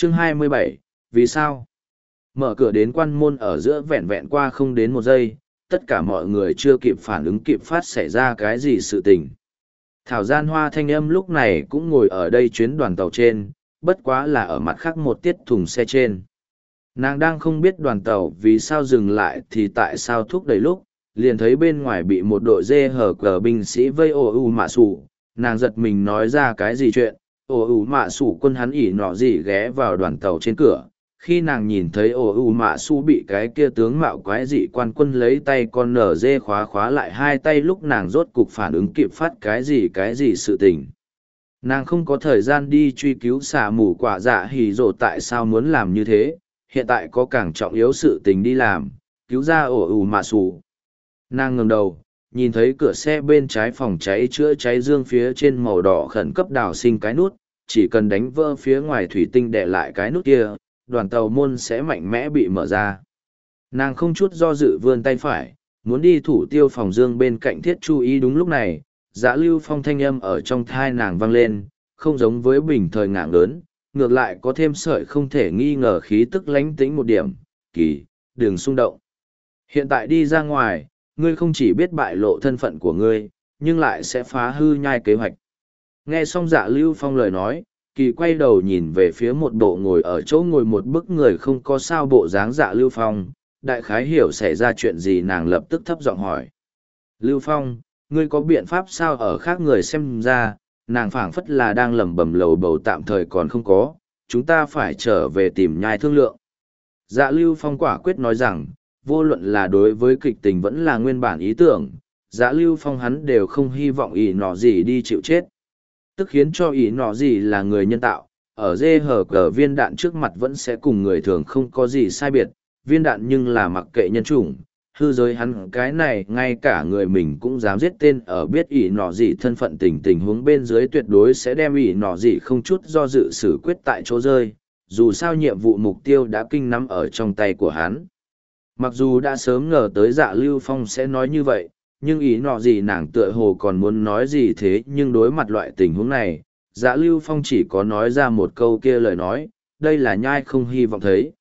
Chương 27, vì sao? Mở cửa đến quan môn ở giữa vẹn vẹn qua không đến 1 giây, tất cả mọi người chưa kịp phản ứng kịp phát xảy ra cái gì sự tình. Thảo Gian Hoa thanh âm lúc này cũng ngồi ở đây chuyến đoàn tàu trên, bất quá là ở mặt khác một tiết thùng xe trên. Nàng đang không biết đoàn tàu vì sao dừng lại thì tại sao thúc đẩy lúc, liền thấy bên ngoài bị một đội dê hở cờ binh sĩ vây ồ ù mạ sủ. Nàng giật mình nói ra cái gì chuyện, ồ ù mạ sủ quân hắn ỉ nọ gì ghé vào đoàn tàu trên cửa. Khi nàng nhìn thấy ồ ù mạ su bị cái kia tướng mạo quái dị quan quân lấy tay con nở dê khóa lại 2 tay lúc nàng rốt cục phản ứng kịp phát cái gì sự tình. Nàng không có thời gian đi truy cứu xả mù quả dạ hỉ rồ tại sao muốn làm như thế, hiện tại có càng trọng yếu sự tình đi làm, cứu ra ồ ù mạ su. Nàng ngẩng đầu, nhìn thấy cửa xe bên trái phòng cháy chữa cháy dương phía trên màu đỏ khẩn cấp đào sinh cái nút, chỉ cần đánh vỡ phía ngoài thủy tinh để lại cái nút kia, đoàn tàu môn sẽ mạnh mẽ bị mở ra. Nàng không chút do dự vươn tay phải, muốn đi thủ tiêu phòng dương bên cạnh thiết chú ý. Đúng lúc này, Dạ Lưu Phong thanh âm ở trong thai nàng vang lên, không giống với bình thời ngạng lớn, ngược lại có thêm sợi không thể nghi ngờ khí tức lánh tĩnh một điểm. Kỳ, đừng xung động. Hiện tại đi ra ngoài, ngươi không chỉ biết bại lộ thân phận của ngươi, nhưng lại sẽ phá hư nhai kế hoạch. Nghe xong Dạ Lưu Phong lời nói, Kỳ quay đầu nhìn về phía một bộ ngồi ở chỗ ngồi một bức người không có sao bộ dáng Dạ Lưu Phong, đại khái hiểu xảy ra chuyện gì. Nàng lập tức thấp giọng hỏi. Lưu Phong, ngươi có biện pháp sao? Ở khác người xem ra, nàng phảng phất là đang lẩm bẩm lầu bầu tạm thời còn không có, chúng ta phải trở về tìm nhai thương lượng. Dạ Lưu Phong quả quyết nói rằng, vô luận là đối với kịch tình vẫn là nguyên bản ý tưởng, Dạ Lưu Phong hắn đều không hy vọng ỷ nọ gì đi chịu chết. Tức khiến cho ỷ nọ gì là người nhân tạo, ở dê hở cờ viên đạn trước mặt vẫn sẽ cùng người thường không có gì sai biệt, viên đạn nhưng là mặc kệ nhân chủng, hư giới hắn cái này ngay cả người mình cũng dám giết tên. Ở biết ỷ nọ gì thân phận tình huống bên dưới tuyệt đối sẽ đem ỷ nọ gì không chút do dự xử quyết tại chỗ rơi, dù sao nhiệm vụ mục tiêu đã kinh nắm ở trong tay của hắn. Mặc dù đã sớm ngờ tới Dạ Lưu Phong sẽ nói như vậy, nhưng ý nọ gì nàng tựa hồ còn muốn nói gì thế. Nhưng đối mặt loại tình huống này, Dạ Lưu Phong chỉ có nói ra một câu kia lời nói, đây là nhai không hy vọng thấy.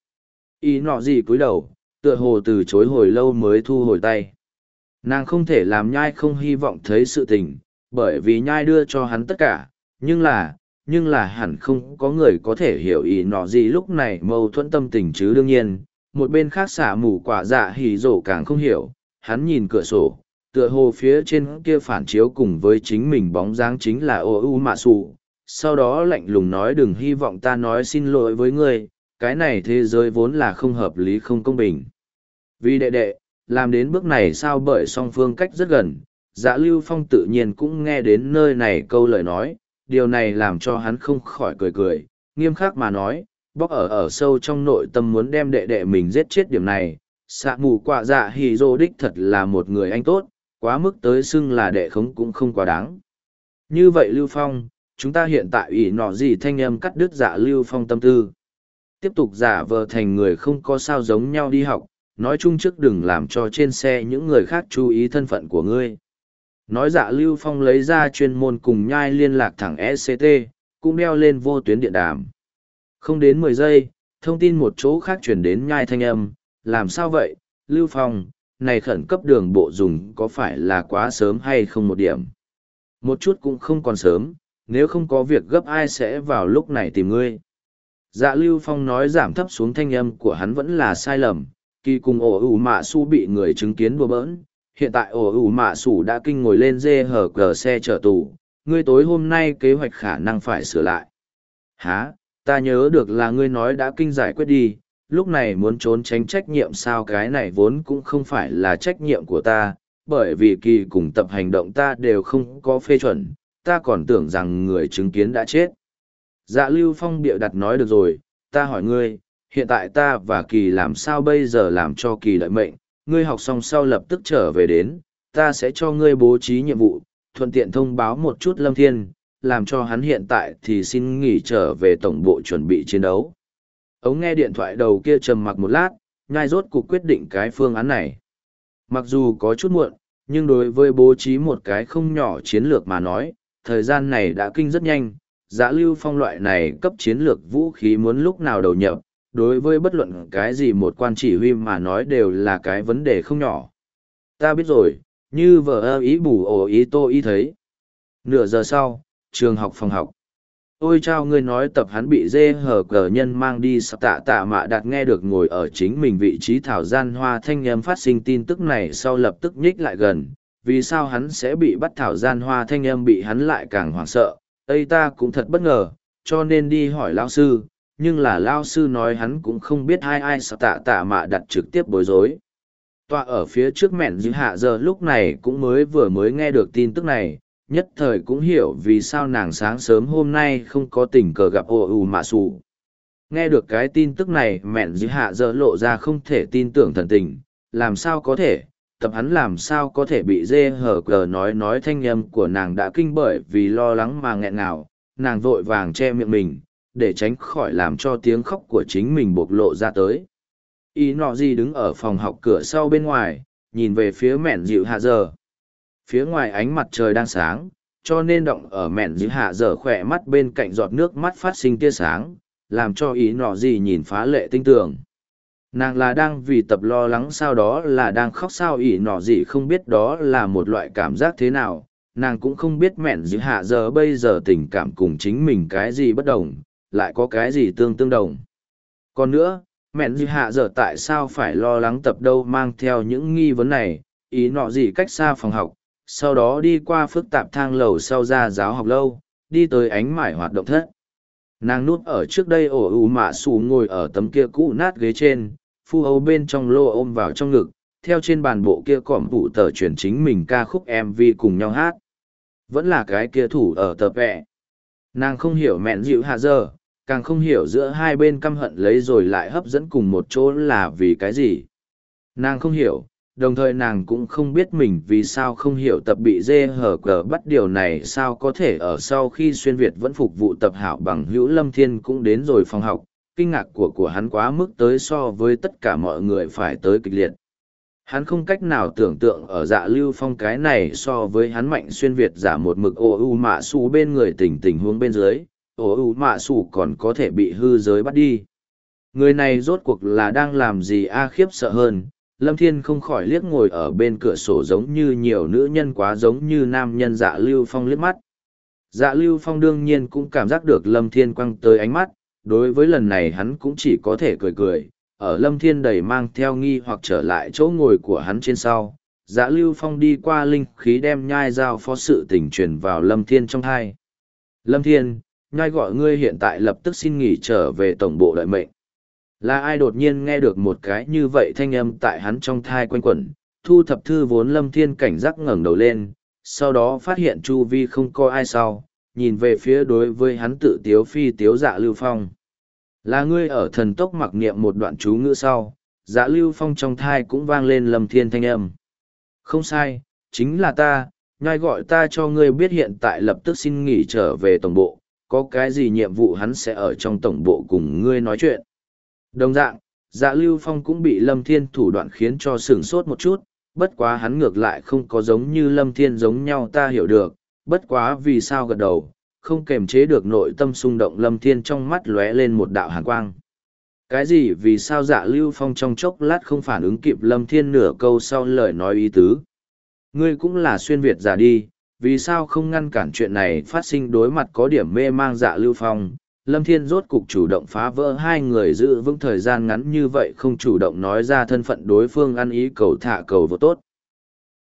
Ý nọ gì cúi đầu, tựa hồ từ chối hồi lâu mới thu hồi tay. Nàng không thể làm nhai không hy vọng thấy sự tình, bởi vì nhai đưa cho hắn tất cả, nhưng là hẳn không có người có thể hiểu ý nọ gì lúc này mâu thuẫn tâm tình chứ. Đương nhiên, một bên khác xả mù quả dạ hỉ rổ càng không hiểu, hắn nhìn cửa sổ, tựa hồ phía trên kia phản chiếu cùng với chính mình bóng dáng chính là ô u mạ sụ, sau đó lạnh lùng nói đừng hy vọng ta nói xin lỗi với ngươi, cái này thế giới vốn là không hợp lý không công bình. Vì đệ đệ, làm đến bước này sao? Bởi song phương cách rất gần, Dạ Lưu Phong tự nhiên cũng nghe đến nơi này câu lời nói, điều này làm cho hắn không khỏi cười, nghiêm khắc mà nói, bóc ở sâu trong nội tâm muốn đem đệ đệ mình giết chết. Điểm này, xạ mù quạ dạ hỉ rô đích thật là một người anh tốt, quá mức tới xưng là đệ khống cũng không quá đáng. Như vậy Lưu Phong, chúng ta hiện tại ỷ nọ gì thanh âm cắt đứt Dạ Lưu Phong tâm tư. Tiếp tục giả vờ thành người không có sao giống nhau đi học, nói chung trước đừng làm cho trên xe những người khác chú ý thân phận của ngươi. Nói Dạ Lưu Phong lấy ra chuyên môn cùng nhai liên lạc thẳng SCT, cũng đeo lên vô tuyến điện đàm. Không đến 10 giây, thông tin một chỗ khác chuyển đến nhai thanh âm, làm sao vậy, Lưu Phong, này khẩn cấp đường bộ dùng có phải là quá sớm hay không? Một điểm. Một chút cũng không còn sớm, nếu không có việc gấp ai sẽ vào lúc này tìm ngươi. Dạ Lưu Phong nói giảm thấp xuống thanh âm của hắn vẫn là sai lầm, Kỳ cùng ổ ủ mạ su bị người chứng kiến đùa bỡn, hiện tại ổ ủ mạ su đã kinh ngồi lên dê hở cờ xe chở tù, ngươi tối hôm nay kế hoạch khả năng phải sửa lại. Hả? Ta nhớ được là ngươi nói đã kinh giải quyết đi, lúc này muốn trốn tránh trách nhiệm sao? Cái này vốn cũng không phải là trách nhiệm của ta, bởi vì Kỳ cùng tập hành động ta đều không có phê chuẩn, ta còn tưởng rằng người chứng kiến đã chết. Dạ Lưu Phong bịa đặt nói được rồi, ta hỏi ngươi, hiện tại ta và Kỳ làm sao bây giờ? Làm cho Kỳ lợi mệnh, ngươi học xong sau lập tức trở về đến, ta sẽ cho ngươi bố trí nhiệm vụ, thuận tiện thông báo một chút Lâm Thiên, làm cho hắn hiện tại thì xin nghỉ trở về tổng bộ chuẩn bị chiến đấu. Ống nghe điện thoại đầu kia trầm mặc một lát, nhai rốt cuộc quyết định cái phương án này. Mặc dù có chút muộn, nhưng đối với bố trí một cái không nhỏ chiến lược mà nói, thời gian này đã kinh rất nhanh. Dạ Lưu Phong loại này cấp chiến lược vũ khí muốn lúc nào đầu nhập, đối với bất luận cái gì một quan chỉ huy mà nói đều là cái vấn đề không nhỏ. Ta biết rồi, như vợ ơ ý bù ổ ý tô ý thấy. Nửa giờ sau, trường học phòng học. Ôi chao, ngươi nói tập hắn bị dê hở cờ nhân mang đi sắp tạ tạ mạ đạt nghe được ngồi ở chính mình vị trí thảo gian hoa thanh âm phát sinh tin tức này sau lập tức nhích lại gần. Vì sao hắn sẽ bị bắt thảo gian hoa thanh âm bị hắn lại càng hoảng sợ? Ây ta cũng thật bất ngờ, cho nên đi hỏi lao sư, nhưng là lao sư nói hắn cũng không biết ai sắp tạ tạ mạ đạt trực tiếp bối rối. Tọa ở phía trước mẹn dư hạ giờ lúc này cũng mới nghe được tin tức này, nhất thời cũng hiểu vì sao nàng sáng sớm hôm nay không có tình cờ gặp ô ù mạ sủ. Nghe được cái tin tức này mẹn dư hạ giờ lộ ra không thể tin tưởng thần tình, làm sao có thể, tập hắn làm sao có thể bị dê hở cờ nói thanh âm của nàng đã kinh bởi vì lo lắng mà nghẹn ngào, nàng vội vàng che miệng mình, để tránh khỏi làm cho tiếng khóc của chính mình bộc lộ ra tới. Ý nọ gì đứng ở phòng học cửa sau bên ngoài, nhìn về phía mẹn dịu hạ giờ. Phía ngoài ánh mặt trời đang sáng, cho nên động ở mẹn dịu hạ giờ khỏe mắt bên cạnh giọt nước mắt phát sinh tia sáng, làm cho ý nọ gì nhìn phá lệ tinh tường. Nàng là đang vì tập lo lắng sao đó là đang khóc sao ý nọ gì không biết đó là một loại cảm giác thế nào, nàng cũng không biết mẹn dịu hạ giờ bây giờ tình cảm cùng chính mình cái gì bất đồng, lại có cái gì tương đồng. Còn nữa, mẹn dư hạ giờ tại sao phải lo lắng tập đâu mang theo những nghi vấn này, ý nọ gì cách xa phòng học, sau đó đi qua phức tạp thang lầu sau ra giáo học lâu, đi tới ánh mải hoạt động thất. Nàng núp ở trước đây ổ ù mạ xù ngồi ở tấm kia cũ nát ghế trên, phu âu bên trong lô ôm vào trong ngực, theo trên bàn bộ kia cỏm thủ tờ chuyển chính mình ca khúc MV cùng nhau hát. Vẫn là cái kia thủ ở tờ vẹ. Nàng không hiểu mẹn dịu hạ giờ, càng không hiểu giữa hai bên căm hận lấy rồi lại hấp dẫn cùng một chỗ là vì cái gì. Nàng không hiểu, đồng thời nàng cũng không biết mình vì sao không hiểu tập bị dê hở cờ bắt điều này sao có thể ở sau khi xuyên Việt vẫn phục vụ tập hảo bằng hữu Lâm Thiên cũng đến rồi phòng học, kinh ngạc của hắn quá mức tới so với tất cả mọi người phải tới kịch liệt. Hắn không cách nào tưởng tượng ở Dạ Lưu Phong cái này so với hắn mạnh xuyên Việt giả một mực ô u mạ xù bên người tình huống bên dưới, ô u mạ xù còn có thể bị hư giới bắt đi. Người này rốt cuộc là đang làm gì khiếp sợ hơn, Lâm Thiên không khỏi liếc ngồi ở bên cửa sổ giống như nhiều nữ nhân quá giống như nam nhân Dạ Lưu Phong liếc mắt. Dạ Lưu Phong đương nhiên cũng cảm giác được Lâm Thiên quăng tới ánh mắt, đối với lần này hắn cũng chỉ có thể cười cười, ở Lâm Thiên đầy mang theo nghi hoặc trở lại chỗ ngồi của hắn trên sau. Dạ Lưu Phong đi qua linh khí đem nhai giao phó sự tình truyền vào Lâm Thiên trong thai. Lâm Thiên, nhai gọi ngươi hiện tại lập tức xin nghỉ trở về tổng bộ đợi mệnh. Là ai đột nhiên nghe được một cái như vậy thanh âm tại hắn trong thai quanh quẩn, thu thập thư vốn Lâm Thiên cảnh giác ngẩng đầu lên, sau đó phát hiện chu vi không có ai sau, nhìn về phía đối với hắn tự tiếu phi tiếu Dạ Lưu Phong. Là ngươi ở thần tốc mặc niệm một đoạn chú ngữ sau, Dạ Lưu Phong trong thai cũng vang lên Lâm Thiên thanh âm. Không sai, chính là ta, nhai gọi ta cho ngươi biết hiện tại lập tức xin nghỉ trở về tổng bộ, có cái gì nhiệm vụ hắn sẽ ở trong tổng bộ cùng ngươi nói chuyện. Đồng dạng, Dạ Lưu Phong cũng bị Lâm Thiên thủ đoạn khiến cho sửng sốt một chút, bất quá hắn ngược lại không có giống như Lâm Thiên giống nhau ta hiểu được, bất quá vì sao gật đầu, không kềm chế được nội tâm xung động Lâm Thiên trong mắt lóe lên một đạo hàn quang. Cái gì vì sao Dạ Lưu Phong trong chốc lát không phản ứng kịp Lâm Thiên nửa câu sau lời nói ý tứ. Ngươi cũng là xuyên Việt giả đi, vì sao không ngăn cản chuyện này phát sinh đối mặt có điểm mê mang Dạ Lưu Phong. Lâm Thiên rốt cục chủ động phá vỡ hai người giữ vững thời gian ngắn như vậy không chủ động nói ra thân phận đối phương ăn ý cầu thả cầu vô tốt.